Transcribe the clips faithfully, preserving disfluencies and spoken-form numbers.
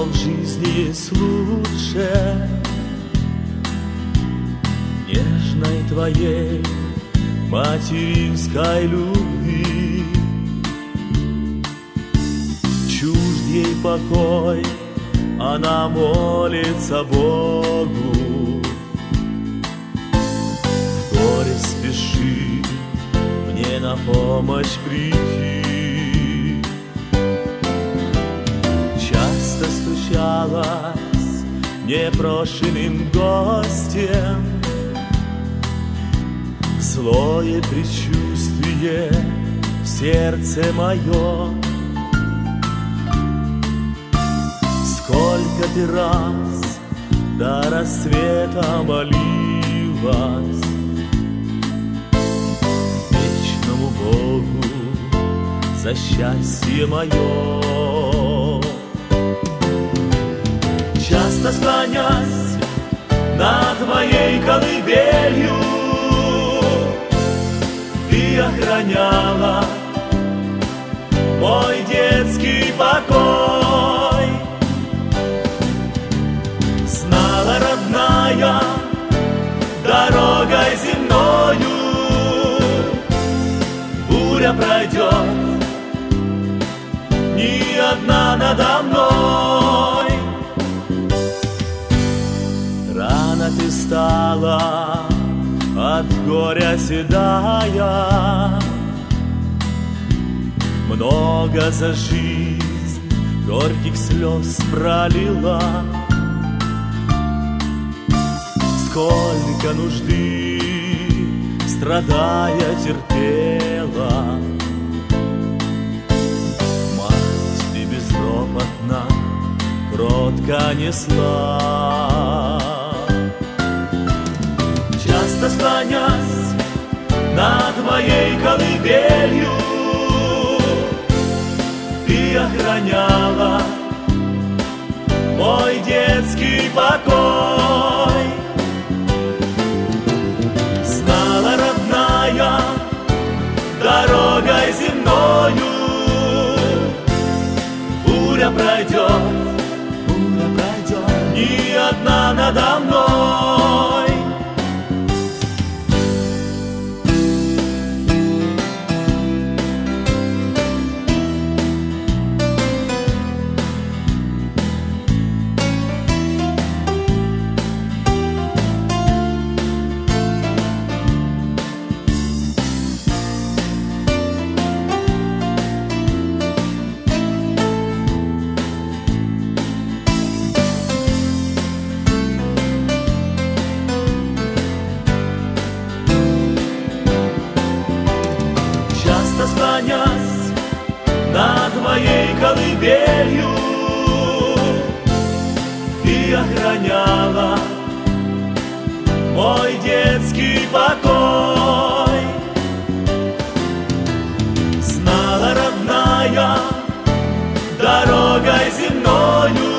Но в жизни есть лучше нежной твоей материнской любви. Чужд ей покой, она молится Богу. В горе спеши мне на помощь прийти. Часто стучалась непрошенным гостем, злое предчувствие в сердце мое. Сколько ты раз до рассвета молилась вечному Богу за счастье мое. Часто склонясь над моей колыбелью, ты охраняла мой детский покой. Знала, родная, дорогой земною буря пройдет, ни одна надо мной. Рано ты стала от горя седая, много за жизнь горьких слез пролила. Сколько нужды, страдая, терпела. Мать ты безропотно, кротко несла. Часто склонясь над моей колыбелью, ты охраняла мой детский покой. Знала, родная, дорогой земною буря пройдет, буря пройдет, ни одна надо мной. Склонясь над моей колыбелью, ты охраняла мой детский покой. Знала, родная, дорогой земною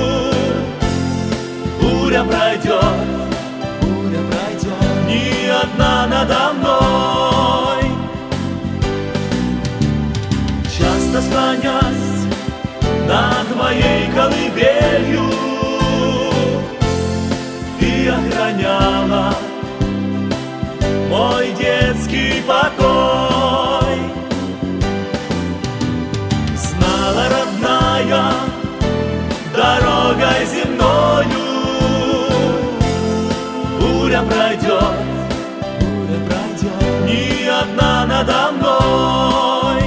буря пройдет, буря пройдет, ни одна надо мной. Часто склонясь над моей колыбелью, ты охраняла мой детский покой. Знала, родная, дорогой земною буря пройдет, буря пройдет, ни одна надо мной.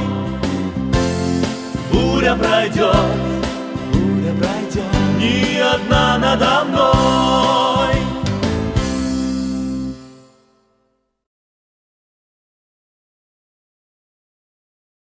Буря пройдет, буря пройдет, ни одна надо мной.